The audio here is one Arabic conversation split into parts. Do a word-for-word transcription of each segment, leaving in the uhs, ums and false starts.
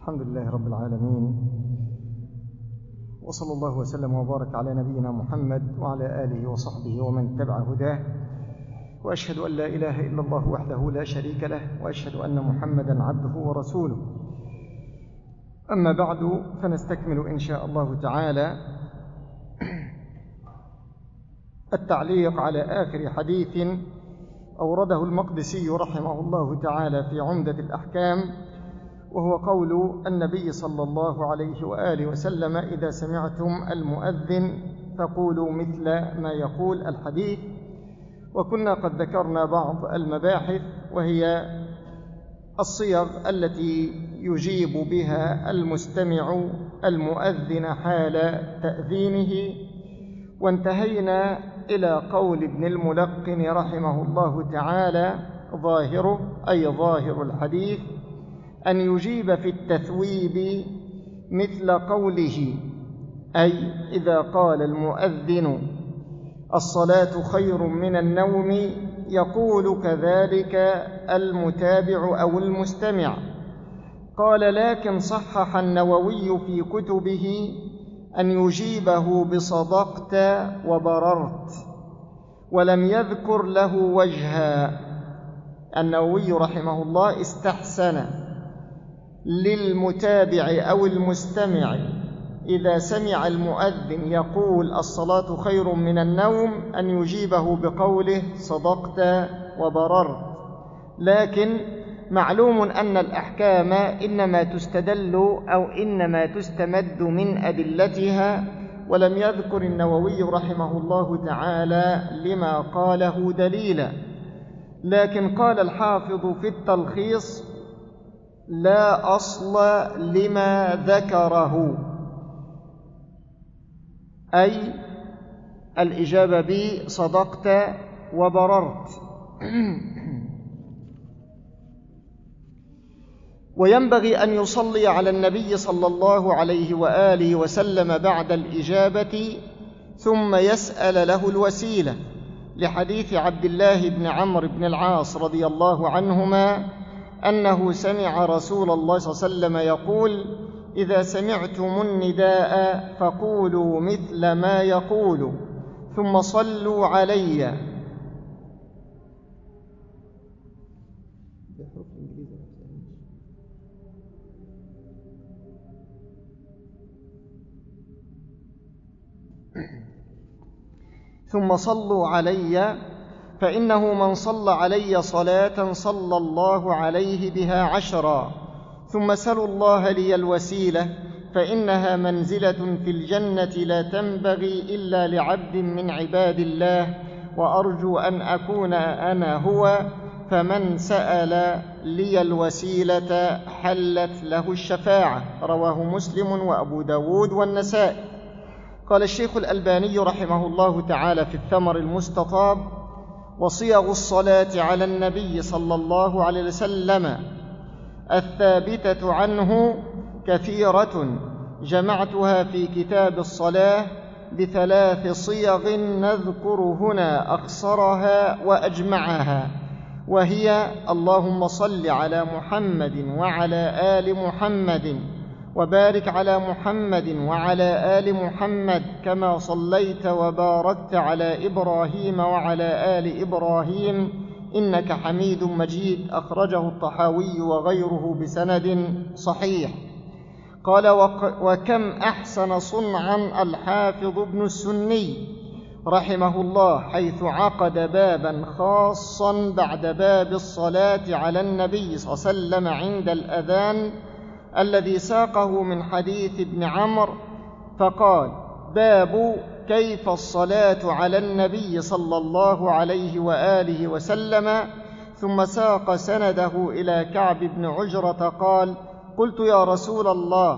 الحمد لله رب العالمين، وصلى الله وسلم وبارك على نبينا محمد وعلى آله وصحبه ومن تبع هداه، وأشهد أن لا إله إلا الله وحده لا شريك له، وأشهد أن محمدًا عبده ورسوله. أما بعد، فنستكمل إن شاء الله تعالى التعليق على آخر حديث أورده المقدسي رحمه الله تعالى في عمدة الأحكام، وهو قول النبي صلى الله عليه وآله وسلم: إذا سمعتم المؤذن فقولوا مثل ما يقول الحديث. وكنا قد ذكرنا بعض المباحث، وهي الصيغ التي يجيب بها المستمع المؤذن حال تأذينه، وانتهينا إلى قول ابن الملقن رحمه الله تعالى: ظاهره أي ظاهر الحديث أن يجيب في التثويب مثل قوله، أي إذا قال المؤذن الصلاة خير من النوم يقول كذلك المتابع أو المستمع. قال: لكن صحح النووي في كتبه أن يجيبه بصدقت وبررت، ولم يذكر له وجها. النووي رحمه الله استحسن للمتابع أو المستمع إذا سمع المؤذن يقول الصلاة خير من النوم أن يجيبه بقوله صدقت وبررت. لكن معلوم أن الأحكام إنما تستدل أو إنما تستمد من أدلتها، ولم يذكر النووي رحمه الله تعالى لما قاله دليلا. لكن قال الحافظ في التلخيص: لا أصل لما ذكره، أي الإجابة بصدقت وبررت. وينبغي أن يصلي على النبي صلى الله عليه وآله وسلم بعد الإجابة، ثم يسأل له الوسيلة، لحديث عبد الله بن عمرو بن العاص رضي الله عنهما أنه سمع رسول الله صلى الله عليه وسلم يقول: إذا سمعتم النداء فقولوا مثل ما يقول ثم صلوا علي. ثم صلوا علي، فإنه من صلى علي صلاة صلى الله عليه بها عشرا. ثم سلوا الله لي الوسيلة، فإنها منزلة في الجنة لا تنبغي إلا لعبد من عباد الله، وأرجو أن أكون أنا هو، فمن سأل لي الوسيلة حلت له الشفاعة. رواه مسلم وأبو داود والنسائي. قال الشيخ الألباني رحمه الله تعالى في الثمر المستطاب: وصيغ الصلاة على النبي صلى الله عليه وسلم الثابتة عنه كثيرة، جمعتها في كتاب الصلاة بثلاث صيغ نذكر هنا أقصرها وأجمعها، وهي: اللهم صل على محمد وعلى آل محمد، وبارك على محمد وعلى آل محمد كما صليت وباركت على إبراهيم وعلى آل إبراهيم إنك حميد مجيد. أخرجه الطحاوي وغيره بسند صحيح. قال: وكم أحسن صنعا الحافظ ابن السني رحمه الله، حيث عقد بابا خاصا بعد باب الصلاة على النبي صلى الله عليه وسلم عند الأذان، الذي ساقه من حديث ابن عمرو، فقال: باب كيف الصلاة على النبي صلى الله عليه وآله وسلم، ثم ساق سنده إلى كعب بن عجرة قال: قلت يا رسول الله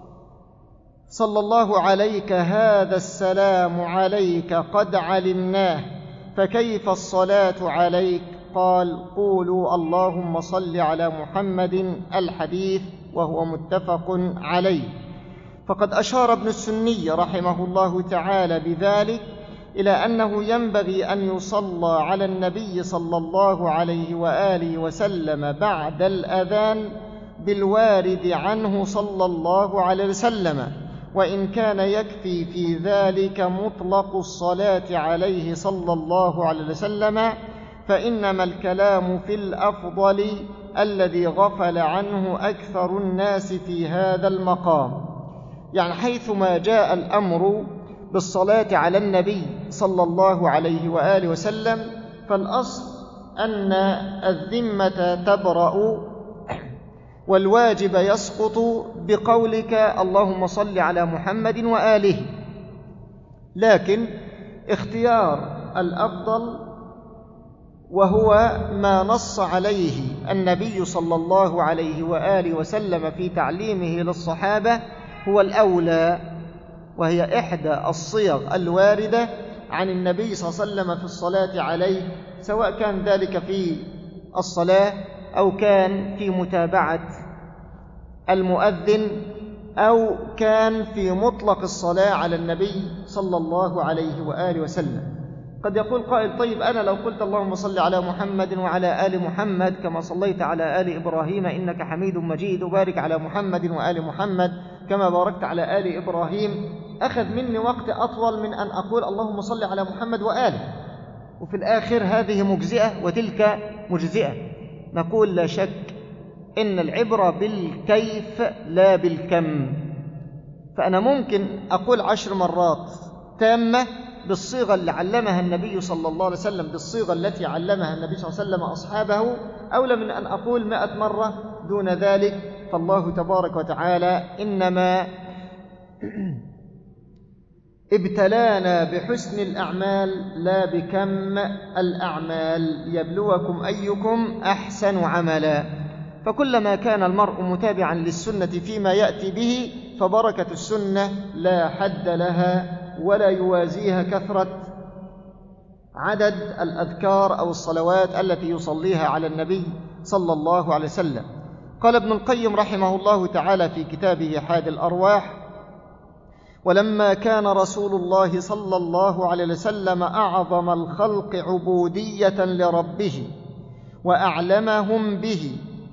صلى الله عليك، هذا السلام عليك قد علمناه، فكيف الصلاة عليك؟ قال: قولوا اللهم صل على محمد. الحديث، وهو متفق عليه. فقد أشار ابن السني رحمه الله تعالى بذلك إلى أنه ينبغي أن يصلى على النبي صلى الله عليه وآله وسلم بعد الأذان بالوارد عنه صلى الله عليه وسلم، وإن كان يكفي في ذلك مطلق الصلاة عليه صلى الله عليه وسلم، فإنما الكلام في الأفضل الذي غفل عنه أكثر الناس في هذا المقام. يعني حيثما جاء الأمر بالصلاة على النبي صلى الله عليه وآله وسلم، فالأصل أن الذمة تبرأ والواجب يسقط بقولك اللهم صل على محمد وآله. لكن اختيار الأفضل وهو ما نص عليه النبي صلى الله عليه وآله وسلم في تعليمه للصحابة هو الأولى، وهي إحدى الصيغ الواردة عن النبي صلى الله عليه وسلم في الصلاة عليه، سواء كان ذلك في الصلاة أو كان في متابعة المؤذن أو كان في مطلق الصلاة على النبي صلى الله عليه وآله وسلم. قد يقول قائل: طيب أنا لو قلت اللهم صل على محمد وعلى آل محمد كما صليت على آل إبراهيم إنك حميد مجيد وبارك على محمد وآل محمد كما باركت على آل إبراهيم، أخذ مني وقت أطول من أن أقول اللهم صل على محمد وآله، وفي الآخر هذه مجزئة وتلك مجزئة. نقول لا شك إن العبرة بالكيف لا بالكم، فأنا ممكن أقول عشر مرات تامة بالصيغة اللي علمها النبي صلى الله عليه وسلم، بالصيغة التي علمها النبي صلى الله عليه وسلم أصحابه، أولى من أن أقول مئة مرة دون ذلك. فالله تبارك وتعالى إنما ابتلانا بحسن الأعمال لا بكم الأعمال ليبلوكم أيكم أحسن عملا. فكلما كان المرء متابعا للسنة فيما يأتي به فبركة السنة لا حد لها ولا يوازيها كثرة عدد الأذكار أو الصلوات التي يصليها على النبي صلى الله عليه وسلم. قال ابن القيم رحمه الله تعالى في كتابه حاد الأرواح: ولما كان رسول الله صلى الله عليه وسلم أعظم الخلق عبودية لربه وأعلمهم به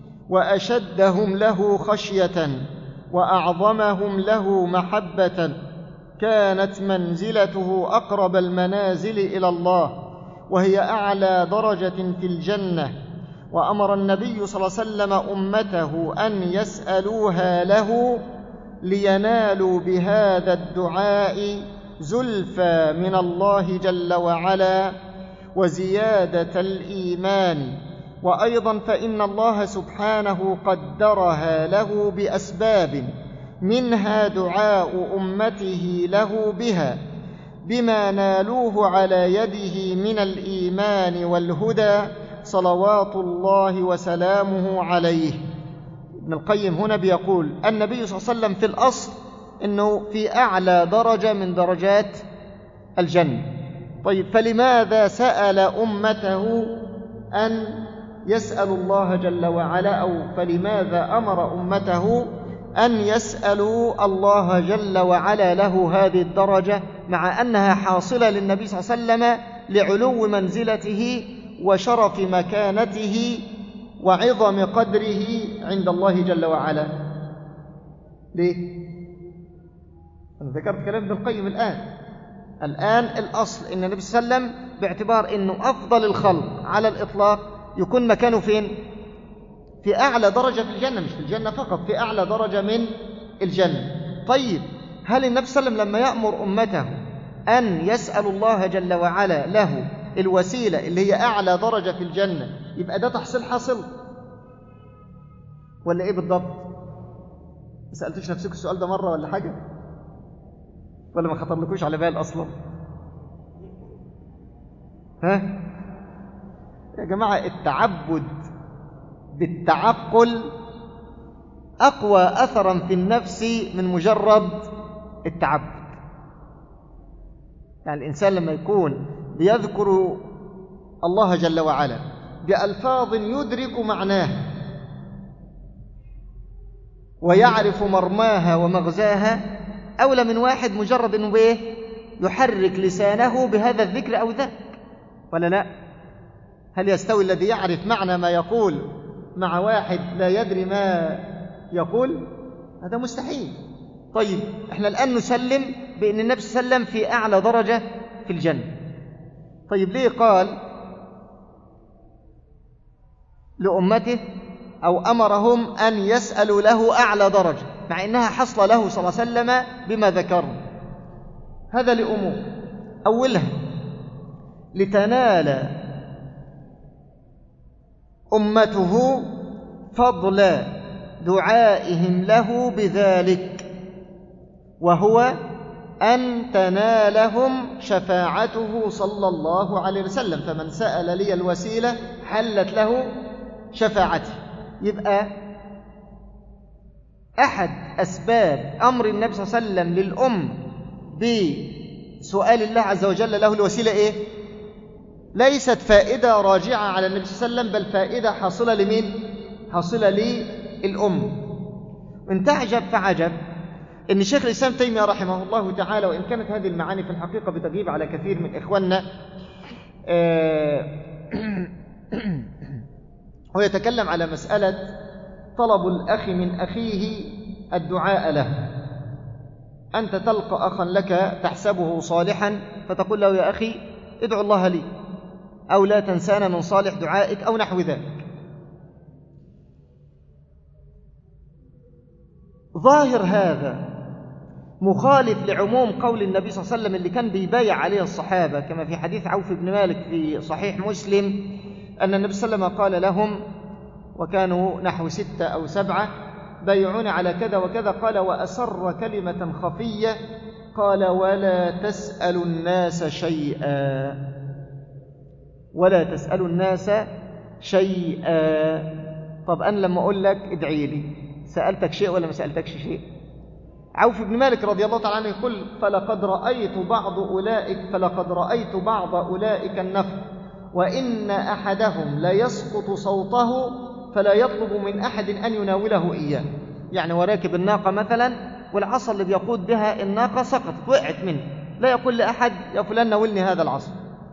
وأشدهم له خشية وأعظمهم له محبة، كانت منزلته أقرب المنازل إلى الله وهي أعلى درجة في الجنة. وأمر النبي صلى الله عليه وسلم أمته أن يسألوها له لينالوا بهذا الدعاء زلفى من الله جل وعلا وزيادة الإيمان. وأيضا فإن الله سبحانه قدرها له بأسباب، منها دعاء أمته له بها بما نالوه على يده من الإيمان والهدى صلوات الله وسلامه عليه. ابن القيم هنا بيقول النبي صلى الله عليه وسلم في الأصل أنه في أعلى درجة من درجات الجنة. طيب فلماذا سأل أمته أن يسأل الله جل وعلا، أو فلماذا أمر أمته أن يسألوا الله جل وعلا له هذه الدرجة مع أنها حاصلة للنبي صلى الله عليه وسلم لعلو منزلته وشرف مكانته وعظم قدره عند الله جل وعلا؟ ليه؟ أنا ذكرت كلام ابن القيم الآن. الآن الأصل إن النبي صلى الله عليه وسلم باعتبار أنه أفضل الخلق على الإطلاق يكون مكانه فين؟ في أعلى درجة في الجنة، مش في الجنة فقط، في أعلى درجة من الجنة. طيب هل النبي صلى الله عليه وسلم لما يأمر أمته أن يسأل الله جل وعلا له الوسيلة اللي هي أعلى درجة في الجنة، يبقى ده تحصيل حاصل ولا إيه بالضبط؟ ما سألتوش نفسكم السؤال ده مرة ولا حاجة؟ ولا ما خطر لكوش على بال أصلا؟ ها؟ يا جماعة التعبد بالتعقل أقوى أثرا في النفس من مجرد التعبد. يعني الإنسان لما يكون بيذكر الله جل وعلا بألفاظ يدرك معناها ويعرف مرماها ومغزاها أولى من واحد مجرد أنه بيه يحرك لسانه بهذا الذكر أو ذاك، ولا لا؟ هل يستوي الذي يعرف معنى ما يقول مع واحد لا يدري ما يقول هذا مستحيل. طيب احنا الآن نسلم بأن النبي صلى الله عليه وسلم في أعلى درجة في الجنة. طيب ليه قال لأمته أو أمرهم أن يسألوا له أعلى درجة مع أنها حصل له صلى الله عليه وسلم بما ذكرنا؟ هذا لأمور. أولها لتنال أمته فضل دعائهم له بذلك، وهو أن تنالهم شفاعته صلى الله عليه وسلم، فمن سأل لي الوسيلة حلت له شفاعته. يبقى أحد أسباب أمر النبي صلى الله عليه وسلم للأم بسؤال الله عز وجل له الوسيلة إيه؟ ليست فائدة راجعة على النبي صلى الله عليه وسلم، بل فائدة حاصلة لمين؟ حاصلة للأم. من تعجب فعجب إن شيخ الإسلام تيمية رحمه الله تعالى، وإن كانت هذه المعاني في الحقيقة بتغيب على كثير من إخواننا، هو يتكلم على مسألة طلب الأخ من أخيه الدعاء له. أنت تلقى أخا لك تحسبه صالحا فتقول له يا أخي ادعو الله لي، أو لا تنسانا من صالح دعائك، أو نحو ذلك. ظاهر هذا مخالف لعموم قول النبي صلى الله عليه وسلم اللي كان بيبايع عليه الصحابة، كما في حديث عوف بن مالك في صحيح مسلم أن النبي صلى الله عليه وسلم قال لهم، وكانوا نحو ستة أو سبعة، بايعون على كذا وكذا، قال وأسر كلمة خفية، قال ولا تسألوا الناس شيئا، ولا تسألوا الناس شيئا. طب أنا لما أقول لك ادعي لي، سألتك شيء ولا ما سألتكش شيء؟ عوف بن مالك رضي الله تعالى عنه يقول فلقد رأيت بعض أولئك فلقد رأيت بعض أولئك النفر، وإن أحدهم لا يسقط صوته فلا يطلب من أحد أن يناوله إياه. يعني وراكب الناقة مثلا، والعصا اللي بيقود بها الناقة سقطت وقعت منه، لا يقول لأحد يا فلان ناولني هذا العصا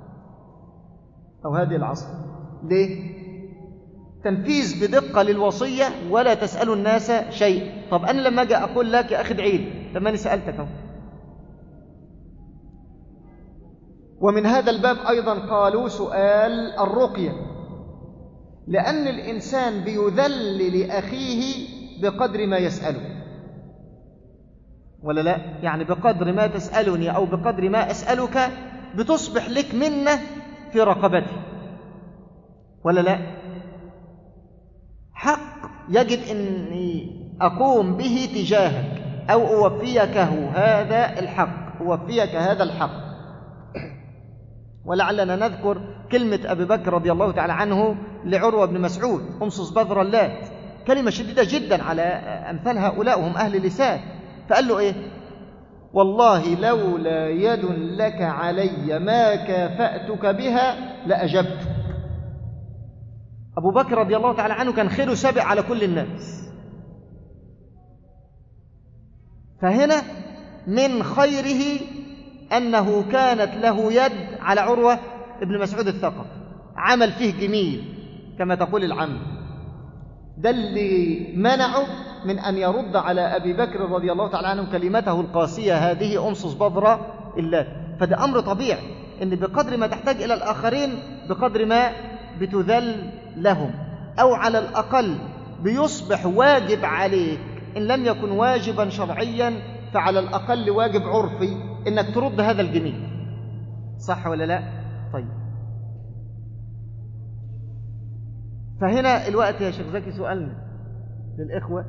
أو هذه العصا. ليه؟ تنفيذ بدقة للوصية، ولا تسألوا الناس شيء. طب أنا لما أجي أقول لك يا أخي ادعي لي، طب ما أنا سألتك أهو. ومن هذا الباب أيضا قالوا سؤال الرقية، لأن الإنسان بيذل لأخيه بقدر ما يسأله، ولا لا؟ يعني بقدر ما تسألني أو بقدر ما أسألك بتصبح لك منة في رقبتي، ولا لا؟ حق يجب أني أقوم به تجاهك أو أوفيكه هذا الحق، أوفيك هذا الحق. ولعلنا نذكر كلمة أبي بكر رضي الله تعالى عنه لعروة بن مسعود أمصص بذر اللات، كلمة شديدة جدا على أمثال هؤلاء وهم أهل لسان. فقال له إيه؟ والله لولا يد لك علي ما كافأتك بها لأجبت. أبو بكر رضي الله تعالى عنه كان خيره سابق على كل الناس، فهنا من خيره أنه كانت له يد على عروة ابن مسعود الثقفي، عمل فيه جميل كما تقول العم، ده اللي منعه من أن يرد على أبي بكر رضي الله تعالى عنه كلمته القاسية هذه أمصص بذر اللات. فده أمر طبيعي أن بقدر ما تحتاج إلى الآخرين بقدر ما بتذل لهم، أو على الأقل بيصبح واجب عليك، إن لم يكن واجبا شرعيا فعلى الأقل واجب عرفي إنك ترد هذا الجميل. صح ولا لا؟ طيب، فهنا الوقت يا شيخ زكي سؤالنا للإخوة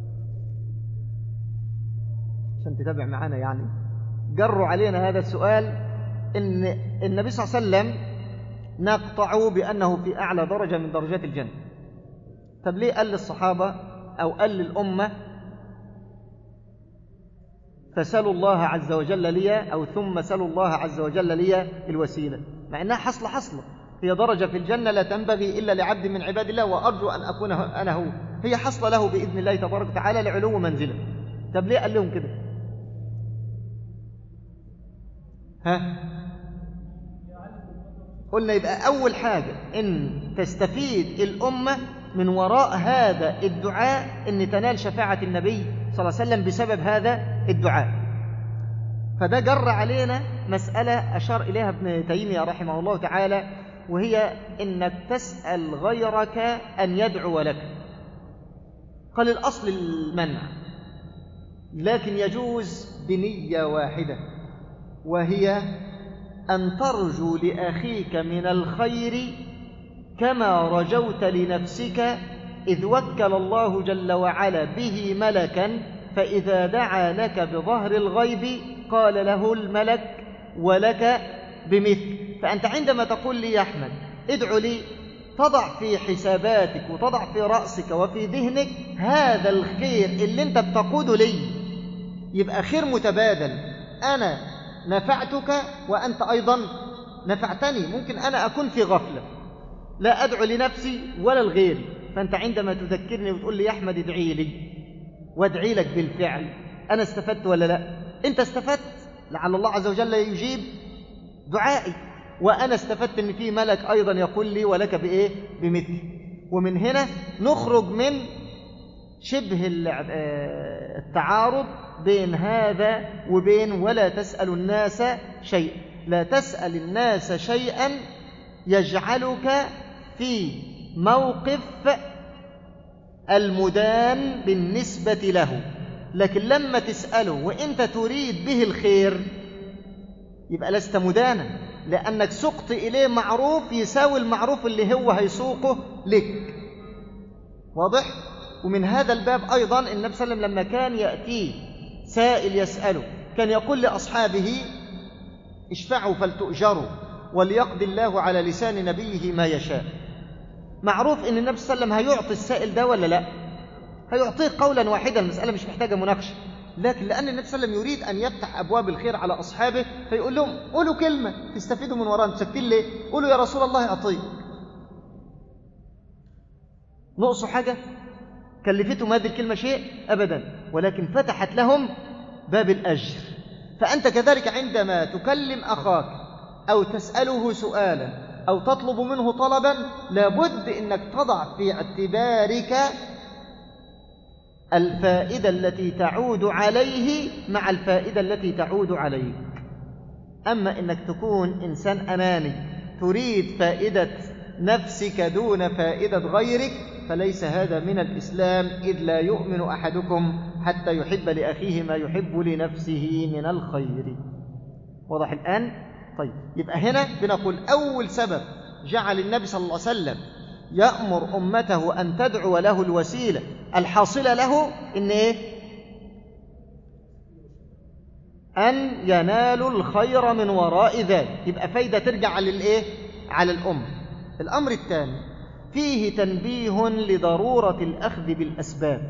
عشان تتابع معنا، يعني جروا علينا هذا السؤال، إن النبي صلى الله عليه وسلم نقطع بأنه في أعلى درجة من درجات الجنة. طب ليه قال للصحابة أو قال للأمة فسألوا الله عز وجل لي، أو ثم سألوا الله عز وجل لي الوسيلة، مع أنها حصل حصل، هي درجة في الجنة لا تنبغي إلا لعبد من عباد الله، وأرجو أن أكون أنا هو، هي حصل له بإذن الله تبارك وتعالى لعلو منزله. طب ليه قال لهم كده؟ ها؟ قلنا يبقى أول حاجة إن تستفيد الأمة من وراء هذا الدعاء أن تنال شفاعة النبي صلى الله عليه وسلم بسبب هذا الدعاء. فده جر علينا مسألة أشار إليها ابن تيمية رحمه الله تعالى، وهي إنك تسأل غيرك أن يدعو لك. قال الأصل المنع، لكن يجوز بنية واحدة، وهي أن ترجو لأخيك من الخير كما رجوت لنفسك، إذ وكل الله جل وعلا به ملكا، فإذا دعا لك بظهر الغيب قال له الملك ولك بمثل. فأنت عندما تقول لي يا أحمد ادعو لي، تضع في حساباتك وتضع في رأسك وفي ذهنك هذا الخير اللي انت بتقوده لي، يبقى خير متبادل، أنا نفعتك وأنت أيضا نفعتني. ممكن أنا أكون في غفلة لا أدعو لنفسي ولا الغير، فأنت عندما تذكرني وتقول لي يا أحمد ادعي لي وادعي لك بالفعل، أنا استفدت ولا لا؟ أنت استفدت، لعل الله عز وجل يجيب دعائي، وأنا استفدت أن في ملك أيضا يقول لي ولك بإيه؟ بمثل. ومن هنا نخرج من شبه التعارض بين هذا وبين ولا تسأل الناس شيئا. لا تسأل الناس شيئا يجعلك في موقف المدان بالنسبة له، لكن لما تسأله وإنت تريد به الخير يبقى لست مدانا، لأنك سقط إليه معروف يساوي المعروف اللي هو هيسوقه لك. واضح؟ ومن هذا الباب أيضا النبي صلى الله عليه وسلم لما كان يأتيه سائل يسأله كان يقول لأصحابه اشفعوا فلتؤجروا وليقضي الله على لسان نبيه ما يشاء. معروف ان النبي صلى الله عليه وسلم هيعطي السائل ده ولا لا؟ هيعطيه قولا واحدا، المسألة مش محتاجة مناقشة. لكن لأن النبي صلى الله عليه وسلم يريد أن يفتح أبواب الخير على أصحابه، فيقول لهم قولوا كلمة تستفيدوا من وراء، تسكتين ليه؟ قولوا يا رسول الله أعطيك. نقصوا حاجة؟ كلفتهم هذه الكلمة شيء؟ أبدا، ولكن فتحت لهم باب الأجر. فأنت كذلك عندما تكلم أخاك أو تسأله سؤالا أو تطلب منه طلبا، لابد أنك تضع في اعتبارك الفائدة التي تعود عليه مع الفائدة التي تعود عليك. أما أنك تكون إنسان أناني تريد فائدة نفسك دون فائدة غيرك، فليس هذا من الإسلام، إذ لا يؤمن أحدكم حتى يحب لأخيه ما يحب لنفسه من الخير. واضح الآن؟ طيب، يبقى هنا بنقول أول سبب جعل النبي صلى الله عليه وسلم يأمر أمته أن تدعو له الوسيلة الحاصلة له إن إيه؟ أن ينالوا الخير من وراء ذلك، يبقى فايدة ترجع على الإيه؟ على الأم. الأمر الثاني فيه تنبيه لضرورة الأخذ بالأسباب.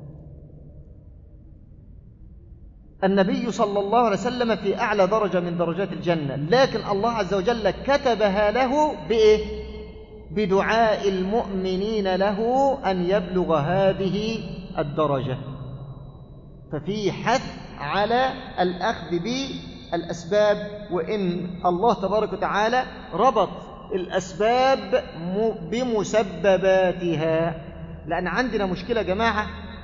النبي صلى الله عليه وسلم في أعلى درجة من درجات الجنة، لكن الله عز وجل كتبها له بإيه؟ بدعاء المؤمنين له أن يبلغ هذه الدرجة. ففي حث على الأخذ بالأسباب، وإن الله تبارك وتعالى ربط الأسباب بمسبباتها. لأن عندنا مشكلة جماعة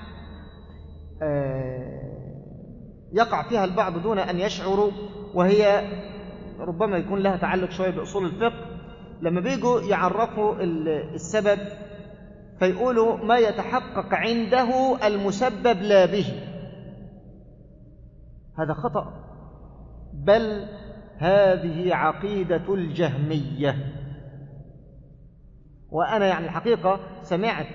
يقع فيها البعض دون أن يشعروا، وهي ربما يكون لها تعلق شوية بأصول الفقه. لما بيجوا يعرفوا السبب فيقولوا ما يتحقق عنده المسبب لا به. هذا خطأ، بل هذه عقيدة الجهمية. وأنا يعني الحقيقة سمعت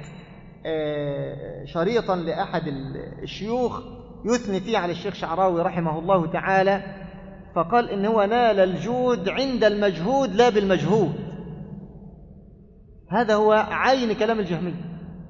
شريطا لأحد الشيوخ يثني فيه على الشيخ شعراوي رحمه الله تعالى، فقال إن هو نال الجود عند المجهود لا بالمجهود. هذا هو عين كلام الجهمية،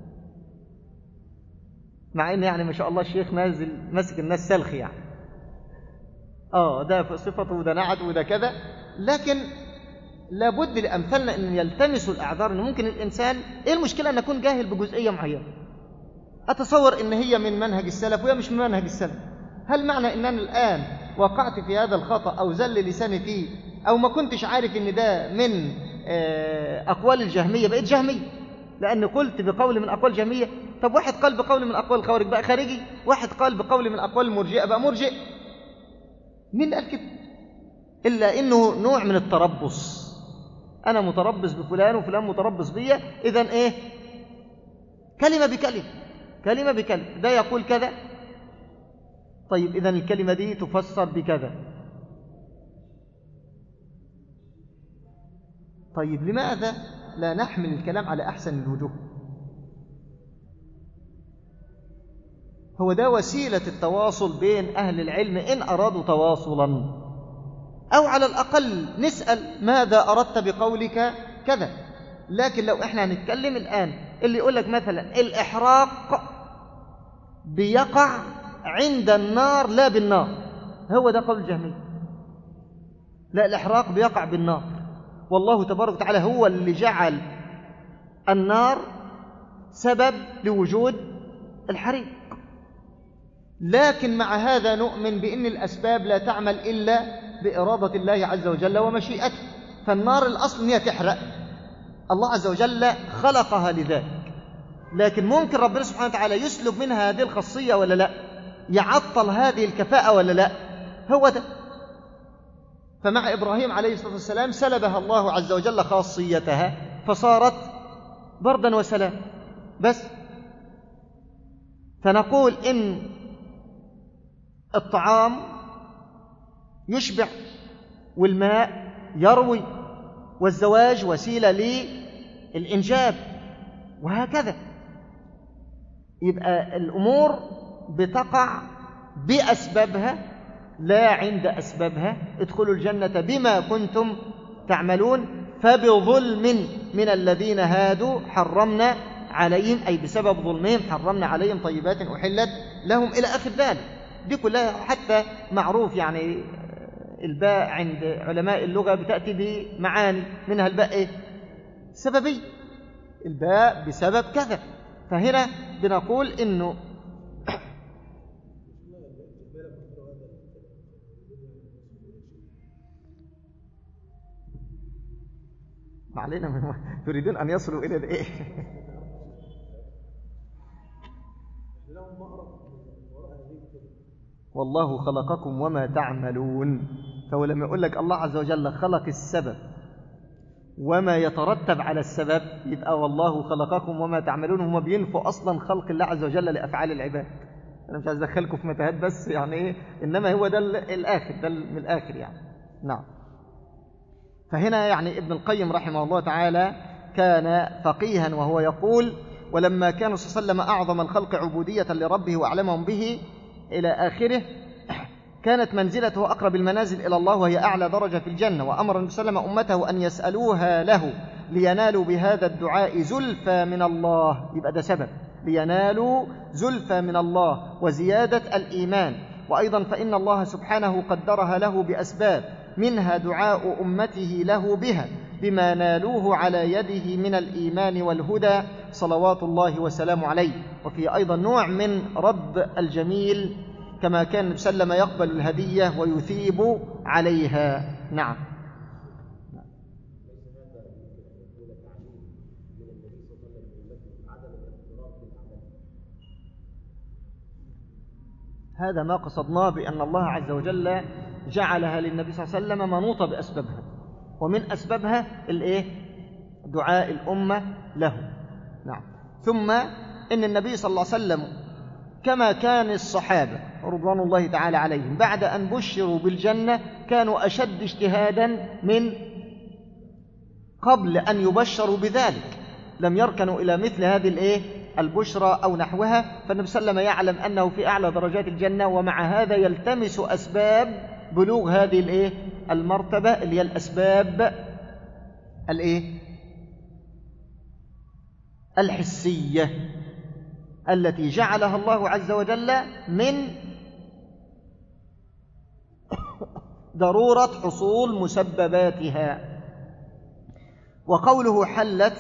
مع إن يعني ما شاء الله الشيخ نازل مسك الناس سلخي، يعني آه ده في صفته وده نعت وده كذا. لكن لابد لأمثالنا أن يلتمسوا الأعذار. أن ممكن الإنسان إيه المشكلة أن أكون جاهل بجزئية معينة، أتصور أن هي من منهج السلف وهي مش من منهج السلف. هل معنى أن أنا الآن وقعت في هذا الخطأ أو زل لساني فيه أو ما كنتش عارف أن ده من أقوال الجهمية بقيت جهمي؟ لأن قلت بقول من أقوال جهمية. طب واحد قال بقول من أقوال الخوارج بقى خارجي، واحد قال بقول من أقوال المرجئة بقى مرجئ. مين قال كده؟ إلا إنه نوع من التربص، أنا متربص بفلان وفلان متربص بيا، إذن إيه؟ كلمة بكلمة، كلمة بكلمة، ده يقول كذا، طيب إذن الكلمة دي تفسر بكذا. طيب لماذا لا نحمل الكلام على أحسن الوجوه؟ هو ده وسيلة التواصل بين أهل العلم إن أرادوا تواصلا، أو على الأقل نسأل ماذا أردت بقولك كذا. لكن لو إحنا هنتكلم الآن اللي يقول لك مثلا الإحراق بيقع عند النار لا بالنار، هو ده قول الجهمية. لا، الإحراق بيقع بالنار، والله تبارك وتعالى هو اللي جعل النار سبب لوجود الحريق. لكن مع هذا نؤمن بأن الأسباب لا تعمل إلا بإرادة الله عز وجل ومشيئته. فالنار الأصل هي تحرق، الله عز وجل خلقها لذلك، لكن ممكن ربنا سبحانه وتعالى يسلب منها هذه الخاصية ولا لا، يعطل هذه الكفاءة ولا لا، هو ده. فمع إبراهيم عليه الصلاة والسلام سلبها الله عز وجل خاصيتها فصارت بردا وسلام بس. فنقول إن الطعام يشبع والماء يروي والزواج وسيلة للإنجاب وهكذا. يبقى الأمور بتقع بأسبابها لا عند أسبابها. ادخلوا الجنة بما كنتم تعملون فبظلم من الذين هادوا حرمنا عليهم، أي بسبب ظلمهم حرمنا عليهم طيبات أحلت لهم إلى آخر ذلك. دي كلها حتى معروف، يعني الباء عند علماء اللغة بتأتي بمعاني، منها الباء إيه؟ سببي، الباء بسبب كذا. فهنا بنقول إنه ما علينا من تريدون أن يصلوا إلى الإيه؟ والله خلقكم وما تعملون. فهو لما يقول لك الله عز وجل خلق السبب وما يترتب على السبب، يبقى والله خلقكم وما تعملون. هم بينفوا أصلا خلق الله عز وجل لأفعال العباد. أنا مش عايز أدخلكم في متاهات بس يعني إيه، إنما هو ده الآخر، ده من الآخر يعني. نعم. فهنا يعني ابن القيم رحمه الله تعالى كان فقيها وهو يقول: ولما كان صلى الله عليه وسلم أعظم الخلق عبودية لربه وأعلمهم به إلى آخره، كانت منزلته أقرب المنازل إلى الله وهي أعلى درجة في الجنة. وأمر النبي صلى الله عليه وسلم أمته أن يسألوها له لينالوا بهذا الدعاء زلفى من الله. يبقى ده سبب، لينالوا زلفى من الله وزيادة الإيمان. وأيضا فإن الله سبحانه قدرها له بأسباب، منها دعاء أمته له بها بما نالوه على يده من الإيمان والهدى صلوات الله وسلامه عليه. وفي أيضا نوع من رد الجميل، كما كان النبي صلى الله عليه وسلم يقبل الهدية ويثيب عليها. نعم. هذا ما قصدناه بأن الله عز وجل جعلها للنبي صلى الله عليه وسلم منوطة بأسبابها، ومن أسبابها الإيه؟ دعاء الأمة له. نعم. ثم إن النبي صلى الله عليه وسلم كما كان الصحابة رضوان الله تعالى عليهم بعد أن بشروا بالجنة كانوا أشد اجتهادا من قبل أن يبشروا بذلك، لم يركنوا إلى مثل هذه الإيه؟ البشرى أو نحوها. فالنبي صلى الله عليه وسلم يعلم أنه في أعلى درجات الجنة، ومع هذا يلتمس أسباب بلوغ هذه الإيه؟ المرتبة، اللي هي الأسباب الإيه؟ الحسية التي جعلها الله عز وجل من ضرورة حصول مسبباتها. وقوله حلت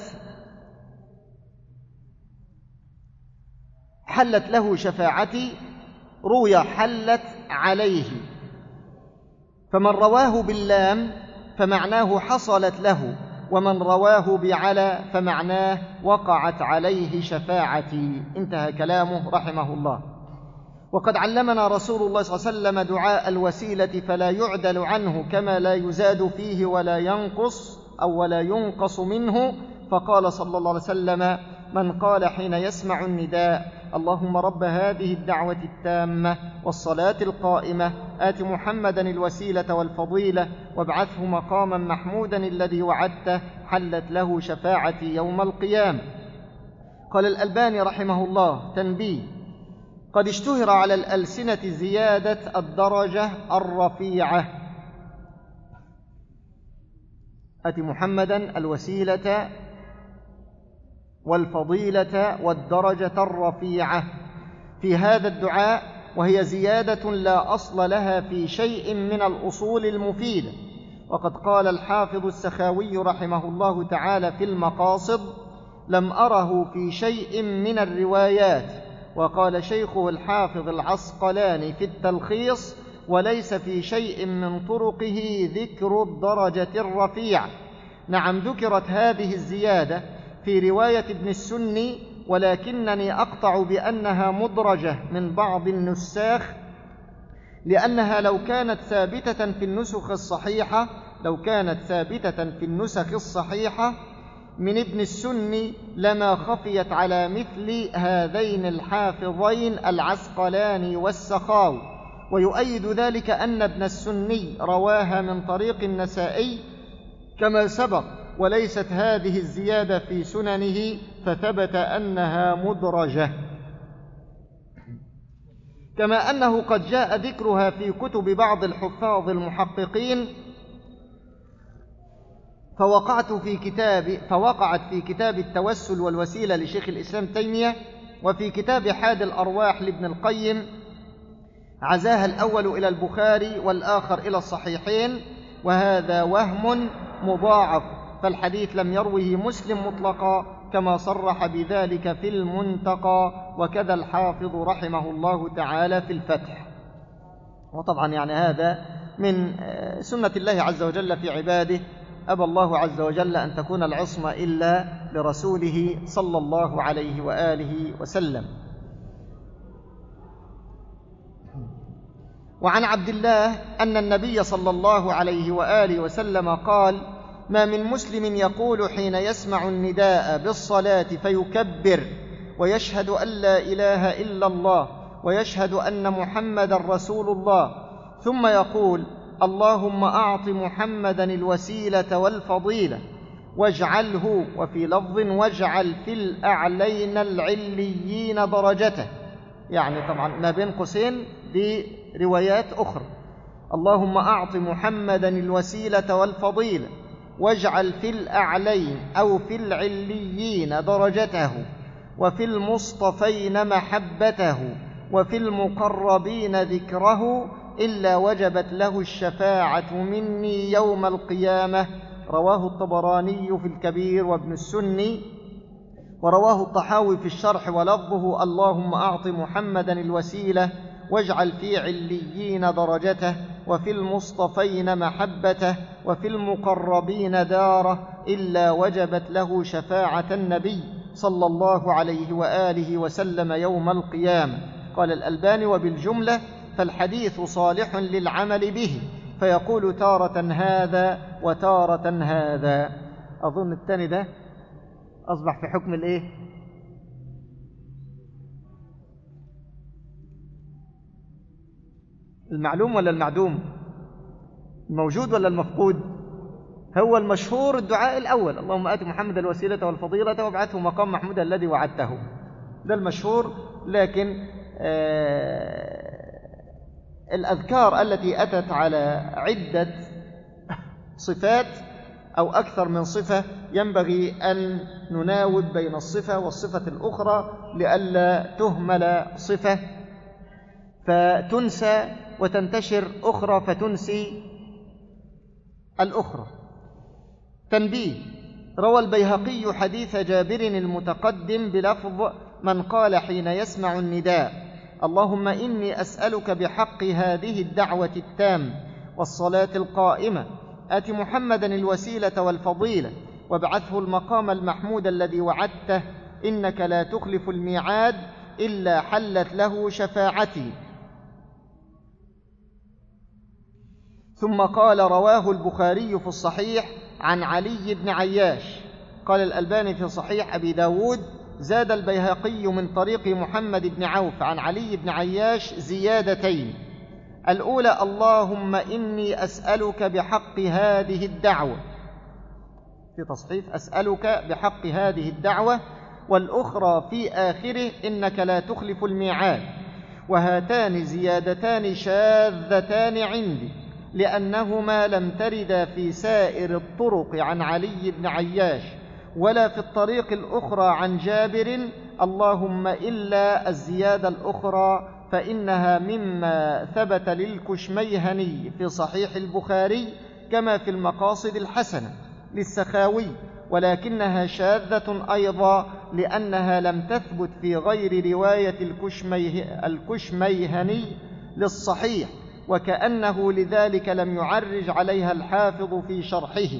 حلت له شفاعتي، روي حلت عليه، فمن رواه باللام فمعناه حصلت له ومن رواه بعلى فمعناه وقعت عليه شفاعتي. انتهى كلامه رحمه الله. وقد علمنا رسول الله صلى الله عليه وسلم دعاء الوسيلة فلا يعدل عنه كما لا يزاد فيه ولا ينقص أو ولا ينقص منه، فقال صلى الله عليه وسلم: من قال حين يسمع النداء: اللهم رب هذه الدعوة التامة والصلاة القائمة آت محمدا الوسيلة والفضيلة وابعثه مقاما محمودا الذي وعدته، حلت له شفاعتي يوم القيامة. قال الألباني رحمه الله: تنبيه: قد اشتهر على الألسنة زيادة الدرجة الرفيعة، آت محمدا الوسيلة والفضيلة والدرجة الرفيعة في هذا الدعاء، وهي زيادة لا أصل لها في شيء من الأصول المفيدة. وقد قال الحافظ السخاوي رحمه الله تعالى في المقاصد: لم أره في شيء من الروايات. وقال شيخه الحافظ العسقلاني في التلخيص: وليس في شيء من طرقه ذكر الدرجة الرفيعة. نعم، ذكرت هذه الزيادة في رواية ابن السني، ولكنني أقطع بأنها مدرجة من بعض النساخ، لأنها لو كانت ثابتة في النسخ الصحيحة لو كانت ثابتة في النسخ الصحيحة من ابن السني لما خفيت على مثل هذين الحافظين العسقلاني والسخاوي. ويؤيد ذلك أن ابن السني رواها من طريق النسائي كما سبق، وليست هذه الزيادة في سننه، فثبت أنها مدرجة. كما أنه قد جاء ذكرها في كتب بعض الحفاظ المحققين، فوقعت في كتاب فوقعت في كتاب التوسل والوسيلة لشيخ الإسلام تيمية، وفي كتاب حاد الأرواح لابن القيم. عزاها الأول إلى البخاري والآخر إلى الصحيحين، وهذا وهم مضاعف، فالحديث لم يروه مسلم مطلقا كما صرح بذلك في المنتقى، وكذا الحافظ رحمه الله تعالى في الفتح. وطبعا يعني هذا من سنة الله عز وجل في عباده، أبى الله عز وجل أن تكون العصمة إلا لرسوله صلى الله عليه وآله وسلم. وعن عبد الله أن النبي صلى الله عليه وآله وسلم قال: ما من مسلم يقول حين يسمع النداء بالصلاة فيكبر ويشهد أن لا إله إلا الله ويشهد أن محمدا رسول الله، ثم يقول: اللهم أعط محمدا الوسيلة والفضيلة واجعله، وفي لفظ واجعل في الأعلين العليين درجته، يعني طبعا ما بين قوسين دي روايات أخرى: اللهم أعط محمدا الوسيلة والفضيلة واجعل في الأعلين أو في العليين درجته، وفي المصطفين محبته، وفي المقربين ذكره، إلا وجبت له الشفاعة مني يوم القيامة. رواه الطبراني في الكبير وابن السني، ورواه الطحاوي في الشرح ولفظه: اللهم أعط محمدا الوسيلة واجعل في عليين درجته، وفي المصطفين محبته، وفي المقربين داره، إلا وجبت له شفاعة النبي صلى الله عليه وآله وسلم يوم القيامة. قال الألباني: وبالجملة فالحديث صالح للعمل به، فيقول تارة هذا وتارة هذا. أظن الثاني ده أصبح في حكم الإيه؟ المعلوم ولا المعدوم؟ الموجود ولا المفقود؟ هو المشهور الدعاء الأول: اللهم آت محمد الوسيلة والفضيلة وابعثه مقام محمود الذي وعدته، ده المشهور. لكن آه الأذكار التي أتت على عدة صفات أو أكثر من صفة ينبغي أن نناوب بين الصفة والصفة الأخرى لئلا تهمل صفة فتنسى وتنتشر أخرى فتنسي الأخرى. تنبيه: روى البيهقي حديث جابر المتقدم بلفظ: من قال حين يسمع النداء: اللهم إني أسألك بحق هذه الدعوة التامة والصلاة القائمة آت محمدا الوسيلة والفضيلة وابعثه المقام المحمود الذي وعدته إنك لا تخلف الميعاد إلا حلت له شفاعتي. ثم قال: رواه البخاري في الصحيح عن علي بن عياش. قال الألباني في صحيح أبي داود: زاد البيهقي من طريق محمد بن عوف عن علي بن عياش زيادتين: الأولى: اللهم إني أسألك بحق هذه الدعوة، في تصحيف أسألك بحق هذه الدعوة، والأخرى في آخره: إنك لا تخلف الميعاد. وهاتان زيادتان شاذتان عندي، لأنهما لم تردا في سائر الطرق عن علي بن عياش، ولا في الطريق الأخرى عن جابر، اللهم إلا الزيادة الأخرى فإنها مما ثبت للكشميهني في صحيح البخاري كما في المقاصد الحسنة للسخاوي، ولكنها شاذة أيضا لأنها لم تثبت في غير رواية الكشميه الكشميهني للصحيح، وكأنه لذلك لم يعرج عليها الحافظ في شرحه.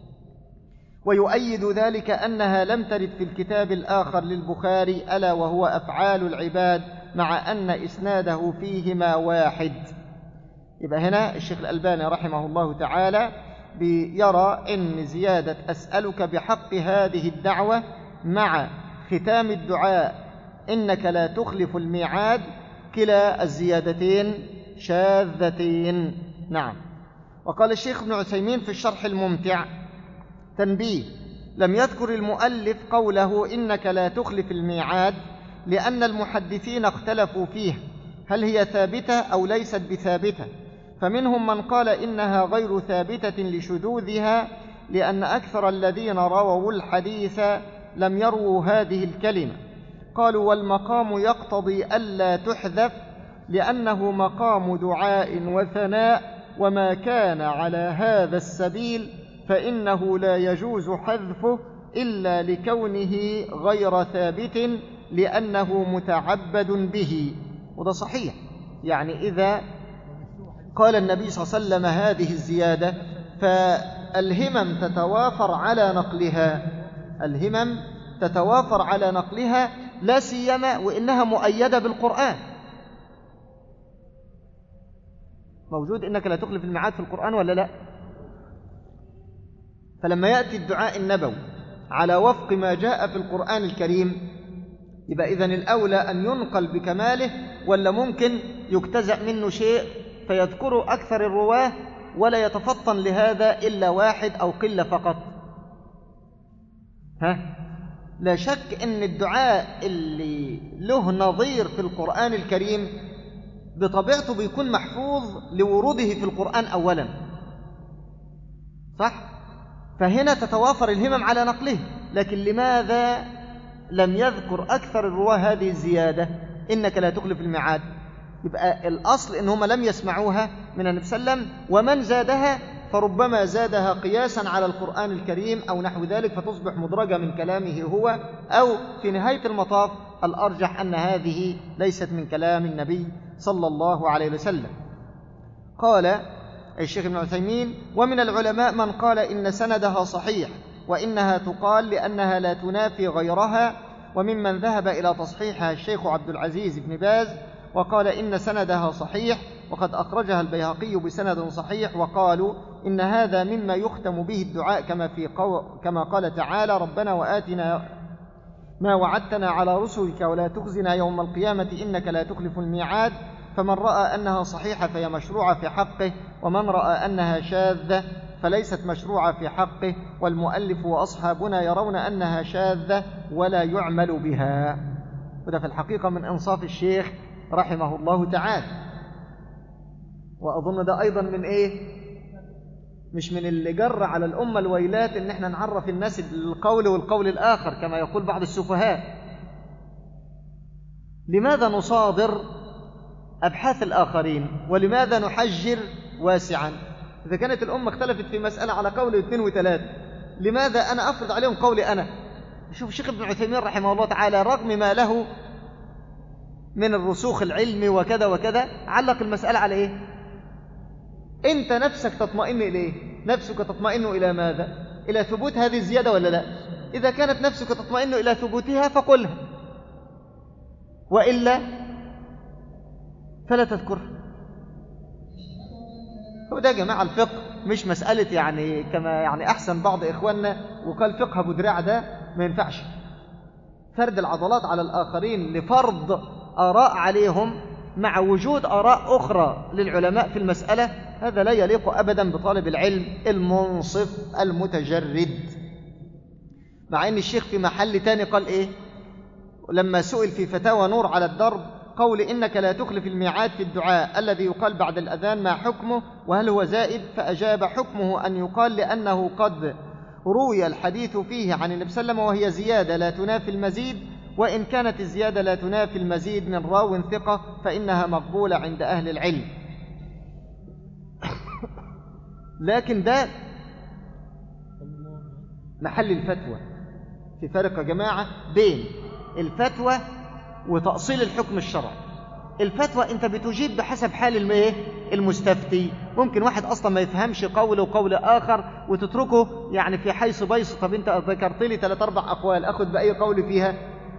ويؤيد ذلك أنها لم ترد في الكتاب الآخر للبخاري ألا وهو أفعال العباد، مع أن إسناده فيهما واحد. يبقى هنا الشيخ الألباني رحمه الله تعالى بيرى أن زيادة أسألك بحق هذه الدعوة مع ختام الدعاء إنك لا تخلف الميعاد كلا الزيادتين شاذتين. نعم. وقال الشيخ ابن عثيمين في الشرح الممتع: تنبيه: لم يذكر المؤلف قوله إنك لا تخلف الميعاد لأن المحدثين اختلفوا فيها هل هي ثابتة أو ليست بثابتة، فمنهم من قال إنها غير ثابتة لشذوذها، لأن أكثر الذين رووا الحديث لم يروا هذه الكلمة. قالوا: والمقام يقتضي ألا تحذف لأنه مقام دعاء وثناء، وما كان على هذا السبيل فإنه لا يجوز حذفه إلا لكونه غير ثابت لأنه متعبد به. وده صحيح، يعني إذا قال النبي صلى الله عليه وسلم هذه الزيادة فالهمم تتوافر على نقلها، الهمم تتوافر على نقلها، لا سيما وإنها مؤيدة بالقرآن. موجود إنك لا تخلف الميعاد في القرآن ولا لا؟ فلما يأتي الدعاء النبوي على وفق ما جاء في القرآن الكريم، يبقى إذن الأولى أن ينقل بكماله، ولا ممكن يجتزأ منه شيء فيذكره أكثر الرواه ولا يتفطن لهذا إلا واحد أو قلة فقط؟ ها؟ لا شك أن الدعاء اللي له نظير في القرآن الكريم بطبيعته بيكون محفوظ لوروده في القرآن أولا، صح؟ فهنا تتوافر الهمم على نقله. لكن لماذا لم يذكر أكثر الرواه هذه الزيادة إنك لا تخلف الميعاد؟ يبقى الأصل إنهم لم يسمعوها من النبي صلى الله عليه وسلم، ومن زادها فربما زادها قياسا على القرآن الكريم أو نحو ذلك فتصبح مدرجة من كلامه هو، أو في نهاية المطاف الأرجح أن هذه ليست من كلام النبي صلى الله عليه وسلم. قال الشيخ ابن عثيمين: ومن العلماء من قال إن سندها صحيح وإنها تقال لأنها لا تنافي غيرها، وممن ذهب إلى تصحيحها الشيخ عبد العزيز بن باز وقال إن سندها صحيح، وقد أخرجها البيهقي بسند صحيح، وقالوا إن هذا مما يختم به الدعاء كما, في قو... كما قال تعالى: ربنا وآتنا ما وعدتنا على رسلك ولا تخزنا يوم القيامة إنك لا تخلف الميعاد. فمن رأى أنها صحيحة فهي مشروعة في حقه، ومن رأى أنها شاذة فليست مشروعة في حقه، والمؤلف وأصحابنا يرون أنها شاذة ولا يعمل بها. وده في الحقيقة من إنصاف الشيخ رحمه الله تعالى. وأظن ده أيضا من إيه؟ مش من اللي جر على الأمة الويلات إن احنا نعرف الناس القول والقول الآخر كما يقول بعض السفهاء. لماذا نصادر أبحاث الآخرين؟ ولماذا نحجر واسعا؟ إذا كانت الأمة اختلفت في مسألة على قول اثنين وثلاثة، لماذا أنا أفرض عليهم قولي أنا؟ شوف الشيخ ابن عثيمين رحمه الله تعالى رغم ما له من الرسوخ العلمي وكذا وكذا علق المسألة على إيه؟ أنت نفسك تطمئن إليه، نفسك تطمئن إلى ماذا؟ إلى ثبوت هذه الزيادة ولا لا؟ إذا كانت نفسك تطمئن إلى ثبوتها فقلها، وإلا فلا تذكرها. وده يا جماعة الفقه مش مسألة يعني كما يعني أحسن بعض إخواننا وقال فقه أبو دراع، ده ما ينفعش فرد العضلات على الآخرين لفرض آراء عليهم مع وجود آراء أخرى للعلماء في المسألة. هذا لا يليق أبدا بطالب العلم المنصف المتجرد. مع أن الشيخ في محل تاني قال إيه لما سئل في فتاوى نور على الدرب قول إنك لا تخلف الميعاد في الدعاء الذي يقال بعد الأذان ما حكمه وهل هو زائد؟ فأجاب حكمه أن يقال لأنه قد روي الحديث فيه عن النبي صلى الله عليه وسلم وهي زيادة لا تنافي المزيد، وإن كانت الزيادة لا تنافي المزيد من راو ثقة فإنها مقبولة عند أهل العلم. لكن ده محل الفتوى. في فرق يا جماعة بين الفتوى وتأصيل الحكم الشرعي. الفتوى أنت بتجيب بحسب حال المستفتي. ممكن واحد أصلا ما يفهمش قول وقول آخر وتتركه يعني في حيث بيص. طب أنت ذكرت لي ثلاث أربع أقوال أخذ بأي قول فيها؟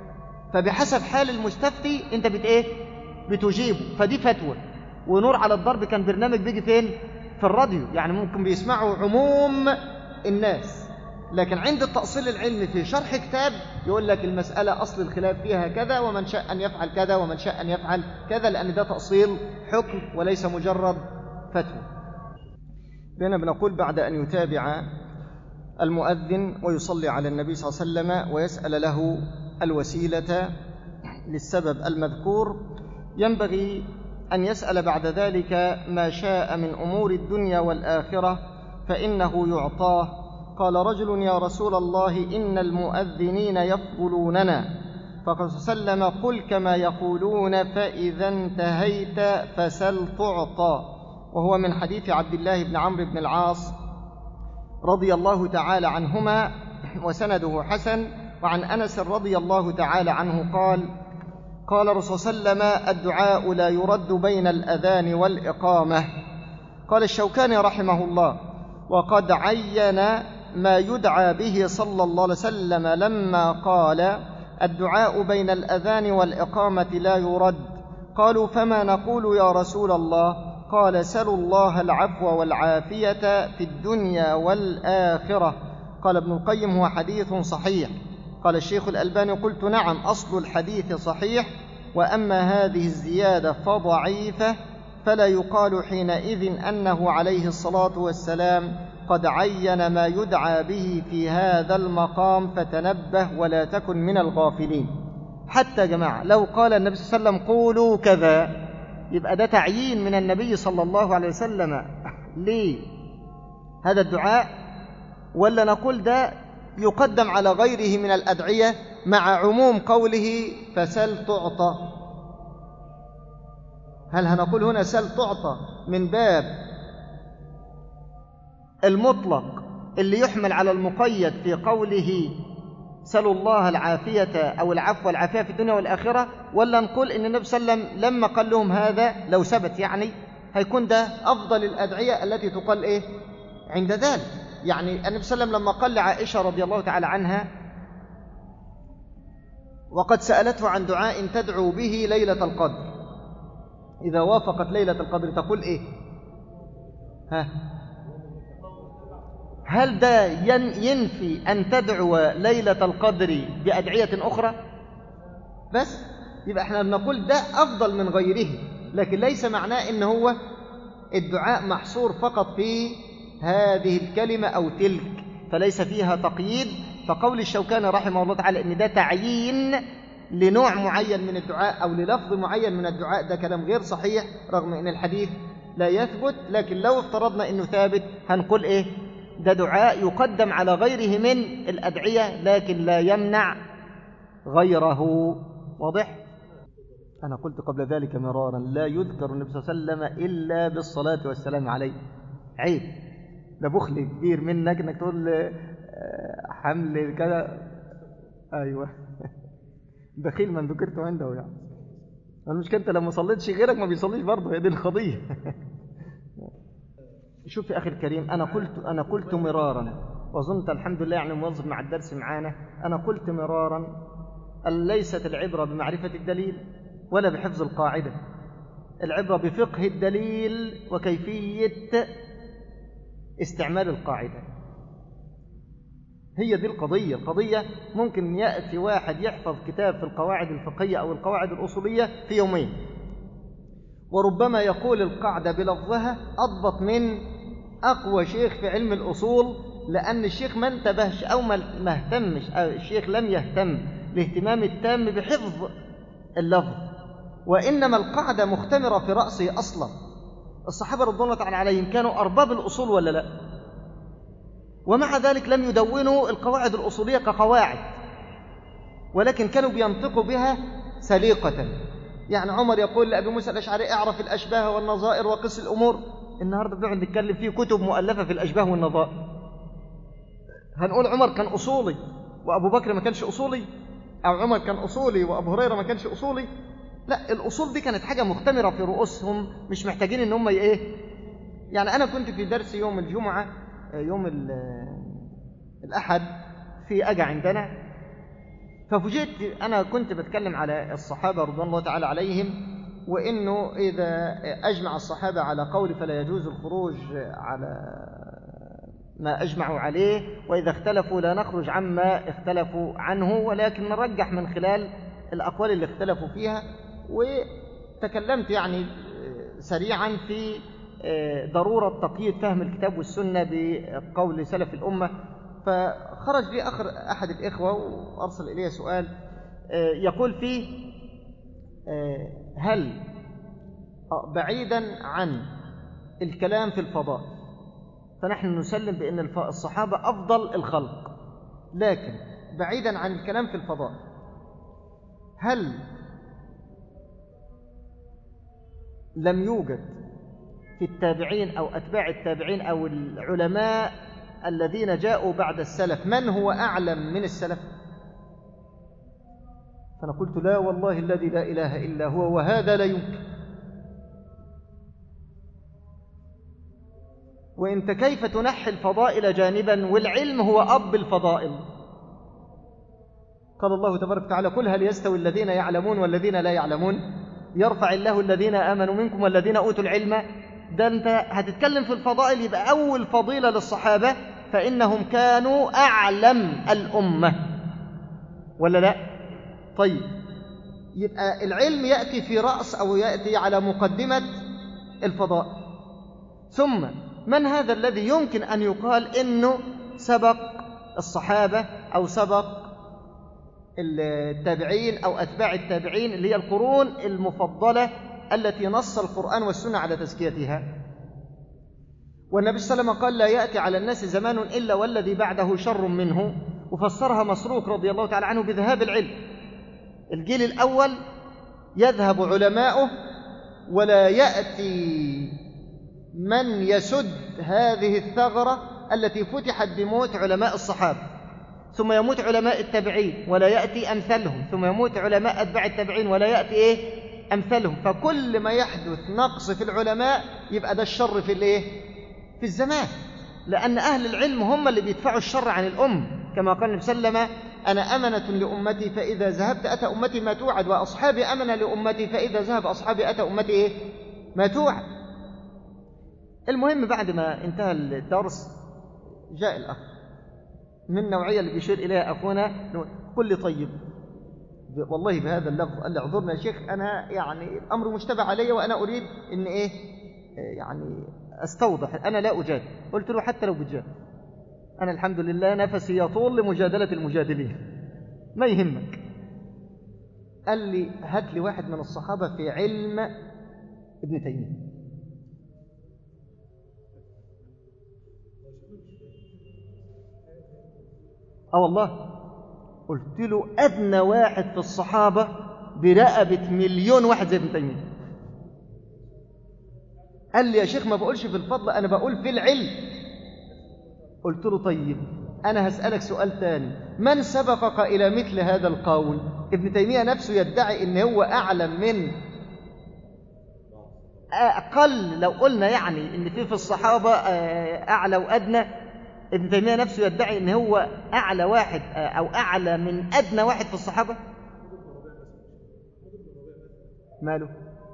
فبحسب حال المستفتي أنت بت إيه؟ بتجيبه. فدي فتوى. ونور على الضرب كان برنامج بيجي فين؟ في الراديو، يعني ممكن بيسمعوا عموم الناس. لكن عند التأصيل العلمي في شرح كتاب يقول لك المسألة أصل الخلاف فيها كذا ومن شاء أن يفعل كذا ومن شاء أن يفعل كذا، لأن ده تأصيل حكم وليس مجرد فتوى. بنا بنقول بعد أن يتابع المؤذن ويصلي على النبي صلى الله عليه وسلم ويسأل له الوسيلة للسبب المذكور، ينبغي أن يسأل بعد ذلك ما شاء من أمور الدنيا والآخرة فإنه يعطاه. قال رجل يا رسول الله إن المؤذنين يفضلوننا، فقال صلى الله عليه وسلم قل كما يقولون فإذا انتهيت فسل تعطى. وهو من حديث عبد الله بن عمرو بن العاص رضي الله تعالى عنهما وسنده حسن. وعن أنس رضي الله تعالى عنه قال قال رسول صلى الله عليه وسلم الدعاء لا يرد بين الأذان والإقامة. قال الشوكاني رحمه الله وقد عين ما يدعى به صلى الله عليه وسلم لما قال الدعاء بين الأذان والإقامة لا يرد. قالوا فما نقول يا رسول الله؟ قال سلوا الله العفو والعافية في الدنيا والآخرة. قال ابن القيم هو حديث صحيح. قال الشيخ الألباني قلت نعم أصل الحديث صحيح، وأما هذه الزيادة فضعيفة، فلا يقال حينئذ أنه عليه الصلاة والسلام قد عين ما يدعى به في هذا المقام فتنبه ولا تكن من الغافلين. حتى جماعة لو قال النبي صلى الله عليه وسلم قولوا كذا يبقى ده تعيين من النبي صلى الله عليه وسلم ليه هذا الدعاء، ولا نقول ده يقدم على غيره من الأدعية مع عموم قوله فسل تعطى؟ هل هنقول هنا سل تعطى من باب المطلق اللي يحمل على المقيد في قوله سلوا الله العافية أو العفو والعافية في الدنيا والآخرة، ولا نقول إن النبي صلى الله عليه وسلم لما قال لهم هذا لو ثبت يعني هيكون ده أفضل الأدعية التي تقال إيه عند ذلك؟ يعني النبي صلى الله عليه وسلم لما قال لعائشة رضي الله تعالى عنها وقد سألته عن دعاء تدعو به ليلة القدر إذا وافقت ليلة القدر تقول إيه؟ ها هل ده ينفي أن تدعو ليلة القدر بأدعية أخرى؟ بس يبقى احنا بنقول ده أفضل من غيره، لكن ليس معناه إن هو الدعاء محصور فقط في هذه الكلمة أو تلك، فليس فيها تقييد. فقول الشوكاني رحمه الله تعالى إن ده تعيين لنوع معين من الدعاء أو للفظ معين من الدعاء ده كلام غير صحيح رغم أن الحديث لا يثبت. لكن لو افترضنا أنه ثابت هنقول إيه؟ ده دعاء يقدم على غيره من الأدعية لكن لا يمنع غيره. واضح؟ أنا قلت قبل ذلك مرارا لا يذكر النبي صلى الله عليه وسلم إلا بالصلاة والسلام عليه. عيب، ده بخل كبير منك انك تقول حمل كذا. ايوه بخيل من ذكرته عنده يعني. المشكله انت لما صليتش غيرك ما بيصليش برضه، هي دي القضيه. شوف يا اخي الكريم، انا قلت انا قلت مرارا وظنت الحمد لله يعني موظف مع الدرس معانا، أنا قلت مرارا ليست العبرة بمعرفة الدليل ولا بحفظ القاعدة، العبرة بفقه الدليل وكيفية استعمال القاعدة. هي دي القضية. القضية ممكن يأتي واحد يحفظ كتاب في القواعد الفقهية أو القواعد الأصولية في يومين، وربما يقول القاعدة بلفظها أضبط من أقوى شيخ في علم الأصول، لأن الشيخ ما انتبهش أو ما اهتمش، أو الشيخ لم يهتم الاهتمام التام بحفظ اللفظ، وإنما القاعدة مختمرة في رأسه أصلا. الصحابة رضوان الله تعالى عليهم كانوا أرباب الأصول ولا لا؟ ومع ذلك لم يدونوا القواعد الأصولية كقواعد، ولكن كانوا بينطقوا بها سليقة. يعني عمر يقول لأبي موسى الأشعري اعرف الأشباه والنظائر وقس الأمور. النهاردة بنقعد نتكلم فيه كتب مؤلفة في الأشباه والنظائر، هنقول عمر كان أصولي وأبو بكر ما كانش أصولي، أو عمر كان أصولي وأبو هريرة ما كانش أصولي؟ لا، الأصول دي كانت حاجة مختمرة في رؤوسهم، مش محتاجين إن هم إيه. يعني أنا كنت في درس يوم الجمعة، يوم الأحد في أجا عندنا، ففوجئت أنا كنت بتكلم على الصحابة رضوان الله تعالى عليهم، وإنه إذا أجمع الصحابة على قول فلا يجوز الخروج على ما أجمعوا عليه، وإذا اختلفوا لا نخرج عما اختلفوا عنه، ولكن نرجح من خلال الأقوال اللي اختلفوا فيها. وتكلمت يعني سريعا في ضرورة تقييد فهم الكتاب والسنة بقول سلف الأمة. فخرج لي آخر أحد الإخوة وأرسل إليه سؤال يقول فيه: هل بعيدا عن الكلام في الفضاء، فنحن نسلم بأن الصحابة أفضل الخلق، لكن بعيدا عن الكلام في الفضاء، هل لم يوجد في التابعين أو أتباع التابعين أو العلماء الذين جاءوا بعد السلف من هو أعلم من السلف؟ فأنا قلت: لا والله الذي لا إله إلا هو، وهذا لا يمكن. وإنت كيف تنحي الفضائل جانبا والعلم هو أب الفضائل؟ قال الله تبارك وتعالى: قل هل يستوي الذين يعلمون والذين لا يعلمون، يرفع الله الذين آمنوا منكم والذين أوتوا العلم. ده أنت هتتكلم في الفضائل، يبقى أول فضيلة للصحابة فإنهم كانوا أعلم الأمة، ولا لا؟ طيب، يبقى العلم يأتي في رأس أو يأتي على مقدمة الفضائل. ثم من هذا الذي يمكن أن يقال إنه سبق الصحابة أو سبق التابعين أو أتباع التابعين، اللي هي القرون المفضلة التي نص القرآن والسنة على تزكيتها؟ والنبي صلى الله عليه وسلم قال: لا يأتي على الناس زمان إلا والذي بعده شر منه. وفسرها مسروق رضي الله تعالى عنه بذهاب العلم. الجيل الأول يذهب علماؤه ولا يأتي من يسد هذه الثغرة التي فتحت بموت علماء الصحابة، ثم يموت علماء التابعين ولا يأتي أمثلهم، ثم يموت علماء أتباع التابعين ولا يأتي إيه أمثلهم. فكل ما يحدث نقص في العلماء يبقى ده الشر في الإيه؟ في الزمان، لأن أهل العلم هم اللي بيدفعوا الشر عن الأم، كما قال النبي صلى الله عليه وسلم: أنا أمنة لأمتي فإذا ذهبت أتى أمتي ما توعد، وأصحابي أمنة لأمتي فإذا ذهب أصحابي أتى أمتي إيه؟ ما توعد. المهم بعد ما انتهى الدرس جاء الأخ من النوعية اللي بيشير إليها أخونا: قل لي طيب والله بهذا اللفظ، قال لي: اعذرنا يا شيخ، أنا يعني الأمر مشتبه علي وأنا أريد إن إيه يعني أستوضح، أنا لا أجادل. قلت له: حتى لو بتجادل أنا الحمد لله نفسي يطول لمجادلة المجادلين، ما يهمك. قال لي: هات لي واحد من الصحابة في علم ابن تيمية. اه والله. قلت له: أدنى واحد في الصحابة برقبة مليون واحد زي ابن تيمية. قال لي: يا شيخ ما بقولش في الفضل، أنا بقول في العلم. قلت له: طيب أنا هسألك سؤال تاني، من سبقك إلى مثل هذا القول؟ ابن تيمية نفسه يدعي إن هو أعلم من أقل، لو قلنا يعني إن في في الصحابة أعلى وأدنى، ابن تيمية نفسه يدعي ان هو اعلى واحد او اعلى من ادنى واحد في الصحابة. ماله؟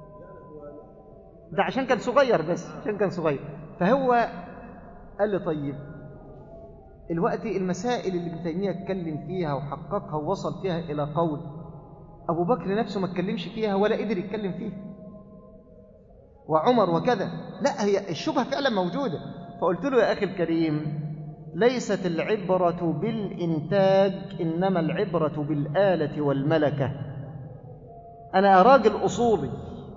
ده عشان كان صغير، بس عشان كان صغير. فهو قال لي طيب الوقت المسائل اللي ابن تيمية اتكلم فيها وحققها ووصل فيها الى قول، ابو بكر نفسه ما اتكلمش فيها ولا قدر يتكلم فيها، وعمر وكذا. لا، هي الشبهة فعلا موجودة. فقلت له يا أخي الكريم، ليست العبرة بالإنتاج، إنما العبرة بالآلة والملكة. أنا راجل أصولي،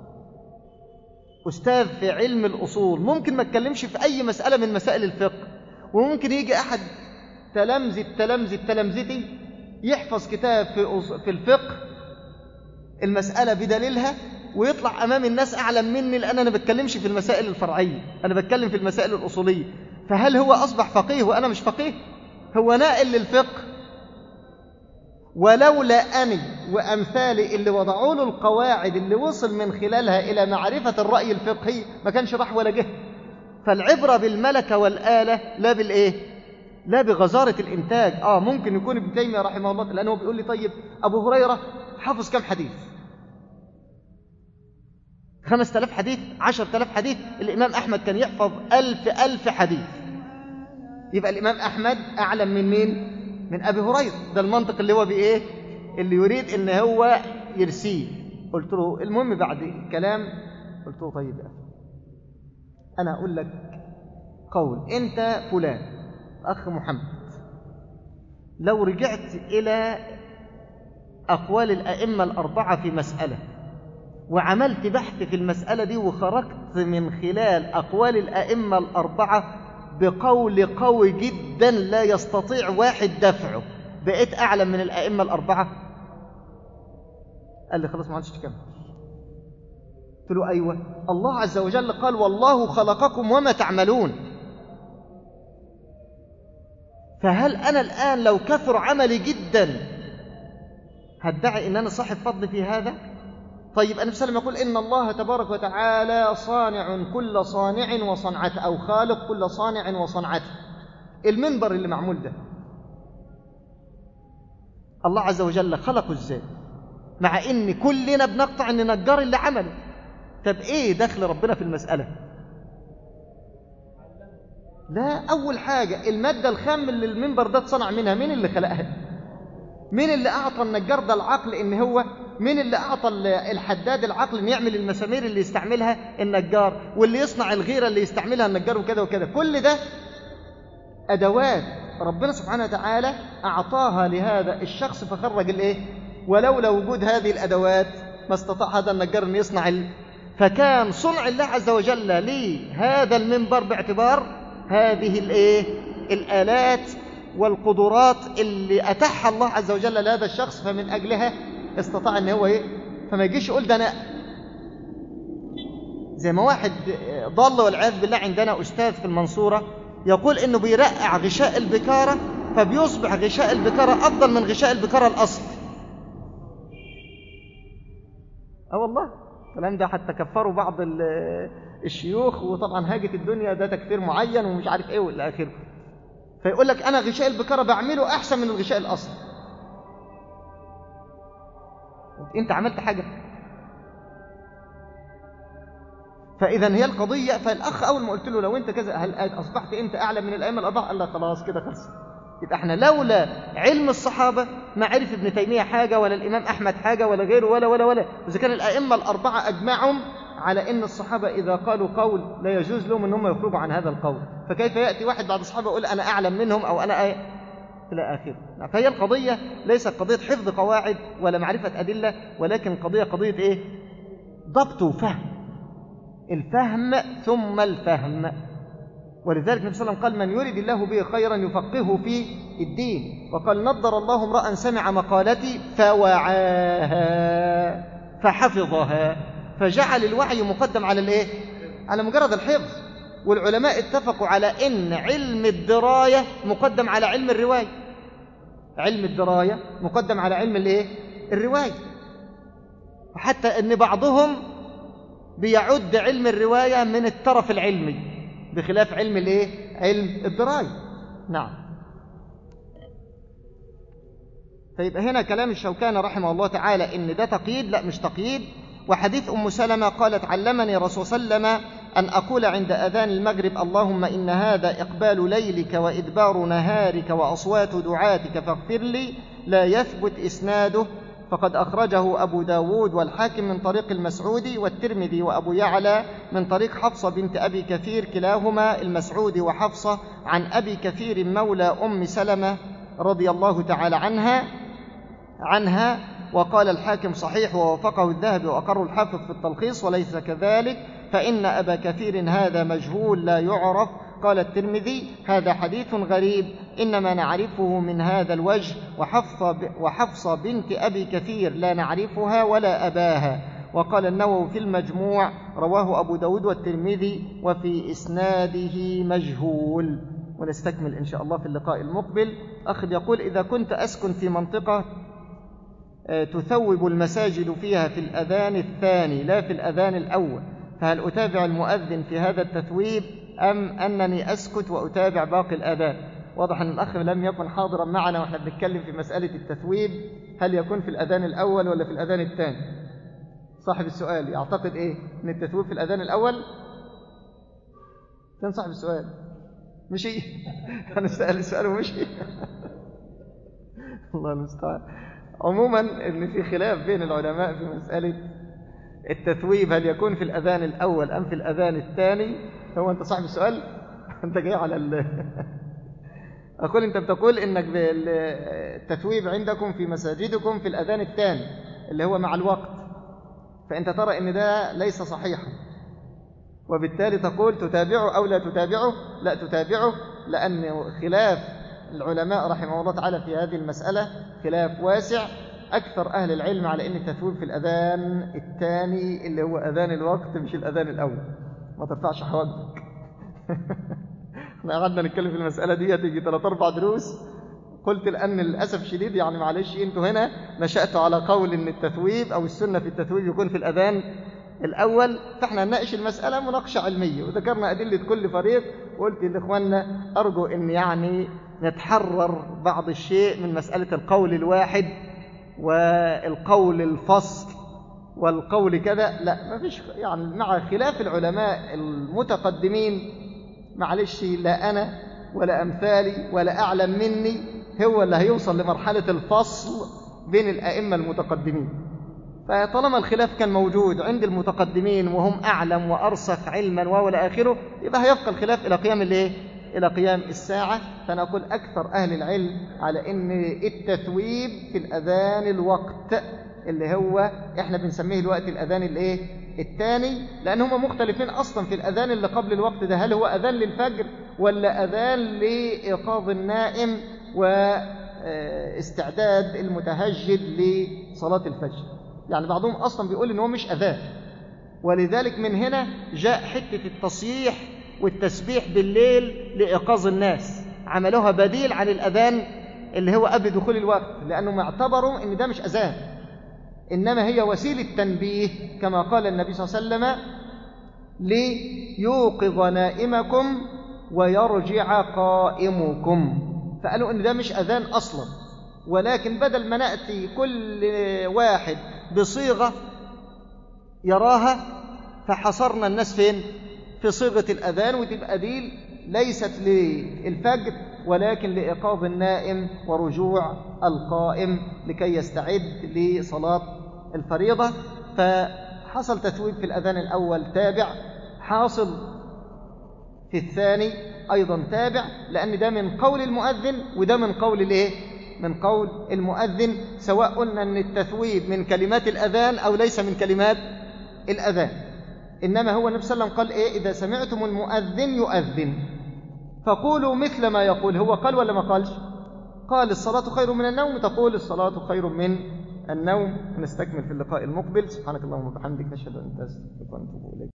أستاذ في علم الأصول، ممكن ما اتكلمش في أي مسألة من مسائل الفقه، وممكن يجي أحد تلامذة تلامذة تلامذتي يحفظ كتاب في في الفقه المسألة بدليلها ويطلع أمام الناس أعلم مني، لأن أنا بتكلمش في المسائل الفرعية، أنا بتكلم في المسائل الأصولية. فهل هو أصبح فقيه وأنا مش فقيه؟ هو نائل للفقه. ولولا أني وأمثالي اللي وضعوا له القواعد اللي وصل من خلالها إلى معرفة الرأي الفقهي ما كانش راح ولا جه. فالعبرة بالملكة والآلة لا بالإيه؟ لا بغزارة الإنتاج. آه ممكن يكون ابن تيمية رحمه الله، لأنه بيقول لي طيب أبو هريرة حافظ كم حديث؟ خمس تلاف حديث، عشر تلاف حديث. الإمام أحمد كان يحفظ ألف ألف حديث. يبقى الإمام أحمد أعلم من مين؟ من أبي هريرة. ده المنطق اللي هو بإيه؟ اللي يريد إن هو يرسيه. قلت له المهم بعد الكلام قلت له طيب يا أخي، أنا أقول لك قول، أنت فلان أخ محمد، لو رجعت إلى أقوال الأئمة الأربعة في مسألة وعملت بحث في المسألة دي وخرجت من خلال أقوال الأئمة الأربعة بقول قوي جدا لا يستطيع واحد دفعه، بقيت أعلم من الأئمة الأربعة؟ قال لي خلاص ما عادش تكمل. قلت له أيوة، الله عز وجل قال والله خلقكم وما تعملون. فهل أنا الآن لو كثر عملي جدا هدعي إن أنا صاحب فضل في هذا؟ طيب النبي صلى الله عليه وسلم يقول إن الله تبارك وتعالى صانع كل صانع وصنعته، أو خالق كل صانع وصنعته. المنبر اللي معمول ده الله عز وجل خلقه إزاي؟ مع إن كلنا بنقطع إن نجار اللي عمله. طب إيه دخل ربنا في المسألة؟ لا، أول حاجة المادة الخام اللي المنبر ده اتصنع منها مين اللي خلقها؟ مين اللي أعطى النجار ده العقل إن هو، مين اللي أعطى الحداد العقل إن يعمل المسامير اللي يستعملها النجار، واللي يصنع الغيرة اللي يستعملها النجار وكذا وكذا؟ كل ده أدوات ربنا سبحانه وتعالى أعطاها لهذا الشخص فخرج الإيه؟ ولولا وجود هذه الأدوات ما استطاع هذا النجار أن يصنع ال... فكان صنع الله عز وجل لهذا المنبر باعتبار هذه الإيه؟ الآلات والقدرات اللي أتاحها الله عز وجل لهذا الشخص، فمن أجلها استطاع أن هو إيه؟ فما يجيش يقول ده أنا زي ما واحد ضال والعياذ بالله. عندنا أستاذ في المنصورة يقول إنه بيرقع غشاء البكارة فبيصبح غشاء البكارة أفضل من غشاء البكارة الأصل. أه والله الكلام ده حتى كفروا بعض الشيوخ، وطبعا هاجت الدنيا ده تكفير معين ومش عارف إيه والى آخره. فيقول لك أنا غشاء البكارة بعمله أحسن من الغشاء الأصل. أنت عملت حاجة؟ فإذا هي القضية. فالأخ أول ما قلت له لو أنت كذا هل أصبحت أنت أعلى من الأئمة الأربعة؟ قال لا خلاص كده خلص. يبقى احنا لولا علم الصحابة ما عرف ابن تيمية حاجة ولا الإمام أحمد حاجة ولا غيره ولا ولا ولا إذا كان الأئمة الأربعة أجمعهم على أن الصحابة إذا قالوا قول لا يجوز لهم أنهم يخرجوا عن هذا القول، فكيف يأتي واحد بعد الصحابة يقول أنا أعلم منهم أو أنا أي... إلى آخره. فهي القضية ليست قضية حفظ قواعد ولا معرفة أدلة، ولكن قضية قضية إيه؟ ضبط وفهم. الفهم ثم الفهم. ولذلك النبي صلى الله عليه وسلم قال من يريد الله به خيرا يفقهه في الدين، وقال نضر الله امرأ سمع مقالتي فوعاها فحفظها. فجعل الوعي مقدم على الايه؟ على مجرد الحفظ. والعلماء اتفقوا على ان علم الدراية مقدم على علم الرواية. علم الدراية مقدم على علم الايه؟ الرواية. حتى ان بعضهم بيعد علم الرواية من الطرف العلمي بخلاف علم الايه؟ علم الدراية. نعم. فيبقى هنا كلام الشوكاني رحمه الله تعالى إن ده تقييد، لا مش تقييد. وحديث أم سلمة قالت علمني رسول صلى الله عليه وسلم أن أقول عند أذان المغرب اللهم إن هذا إقبال ليلك وإدبار نهارك وأصوات دعاتك فاغفر لي، لا يثبت إسناده، فقد أخرجه أبو داود والحاكم من طريق المسعودي والترمذي وأبو يعلى من طريق حفصة بنت أبي كثير، كلاهما المسعودي وحفصة عن أبي كثير مولى أم سلمة رضي الله تعالى عنها عنها وقال الحاكم صحيح ووافقه الذهبي وأقر الحافظ في التلخيص، وليس كذلك فإن أبا كثير هذا مجهول لا يعرف. قال الترمذي هذا حديث غريب إنما نعرفه من هذا الوجه، وحفصة, وحفصة بنت أبي كثير لا نعرفها ولا أباها. وقال النووي في المجموع رواه أبو داود والترمذي وفي إسناده مجهول. ونستكمل إن شاء الله في اللقاء المقبل. أخ يقول إذا كنت أسكن في منطقة تثوب المساجد فيها في الأذان الثاني لا في الأذان الأول، فهل أتابع المؤذن في هذا التثويب أم أنني أسكت وأتابع باقي الأذان؟ واضح أن الأخ لم يكن حاضرا معنا وإحنا بنتكلم في مسألة التثويب، هل يكون في الأذان الأول ولا في الأذان الثاني؟ صاحب السؤال يعتقد إيه؟ أن التثويب في الأذان الأول؟ كان صاحب السؤال مشي أنا سأل السؤال ومشي الله المستعان. عموما إن في خلاف بين العلماء في مسألة التثويب هل يكون في الأذان الأول أم في الأذان الثاني. هو أنت صاحب السؤال أنت جاي على ال... أقول أنت بتقول إنك التثويب عندكم في مساجدكم في الأذان الثاني اللي هو مع الوقت، فأنت ترى إن ده ليس صحيحا، وبالتالي تقول تتابعه أو لا تتابعه. لا تتابعه، لأن خلاف العلماء رحمه الله تعالى في هذه المسألة خلاف واسع. أكثر أهل العلم على أن التثويب في الأذان الثاني اللي هو أذان الوقت مش الأذان الأول. ما ترفعش حواجبك احنا قعدنا نتكلم في المسألة دي تيجي ثلاث أربع دروس. قلت لأن للأسف شديد يعني معلش أنتوا هنا نشأتوا على قول أن التثويب أو السنة في التثويب يكون في الأذان الأول، فإحنا نناقش المسألة مناقشة علمية وذكرنا أدلة كل فريق. وقلت لإخواننا أرجو أن يعني نتحرر بعض الشيء من مسألة القول الواحد والقول الفصل والقول كذا، لا ما فيش يعني. مع خلاف العلماء المتقدمين معلش لا أنا ولا أمثالي ولا أعلم مني هو اللي هيوصل لمرحلة الفصل بين الأئمة المتقدمين. فطالما الخلاف كان موجود عند المتقدمين وهم أعلم وأرسخ علما ولا آخره، يبقى هيبقى الخلاف إلى قيام الإيه؟ إلى قيام الساعة. فنقول أكثر أهل العلم على أن التثويب في الأذان الوقت اللي هو إحنا بنسميه الوقت الأذان الإيه؟ الثاني، لأن هم مختلفين أصلا في الأذان اللي قبل الوقت ده، هل هو أذان للفجر ولا أذان لإيقاظ النائم واستعداد المتهجد لصلاة الفجر. يعني بعضهم أصلا بيقول إن هو مش أذان، ولذلك من هنا جاء حتة التصييح والتسبيح بالليل لإيقاظ الناس، عملوها بديل عن الأذان اللي هو قبل دخول الوقت، لأنهم اعتبروا إن ده مش أذان إنما هي وسيلة تنبيه، كما قال النبي صلى الله عليه وسلم ليوقظ نائمكم ويرجع قائمكم. فقالوا إن ده مش أذان أصلا، ولكن بدل ما نأتي كل واحد بصيغة يراها فحصرنا الناس فين؟ في صيغة الأذان، وتبقى دي ليست للفجر ولكن لإيقاظ النائم ورجوع القائم لكي يستعد لصلاة الفريضة. فحصل تثويب في الأذان الأول تابع، حاصل في الثاني أيضا تابع، لأن ده من قول المؤذن وده من قول الإيه؟ من قول المؤذن، سواء قلنا أن التثويب من كلمات الأذان أو ليس من كلمات الأذان. إنما هو النبي صلى الله عليه وسلم قال إيه؟ إذا سمعتم المؤذن يؤذن فقولوا مثل ما يقول. هو قال ولا ما قالش؟ قال الصلاة خير من النوم، تقول الصلاة خير من النوم. نستكمل في اللقاء المقبل. سبحانك اللهم وبحمدك، نشهد أن لا إله إلا أنت، نستغفرك ونتوب إليك.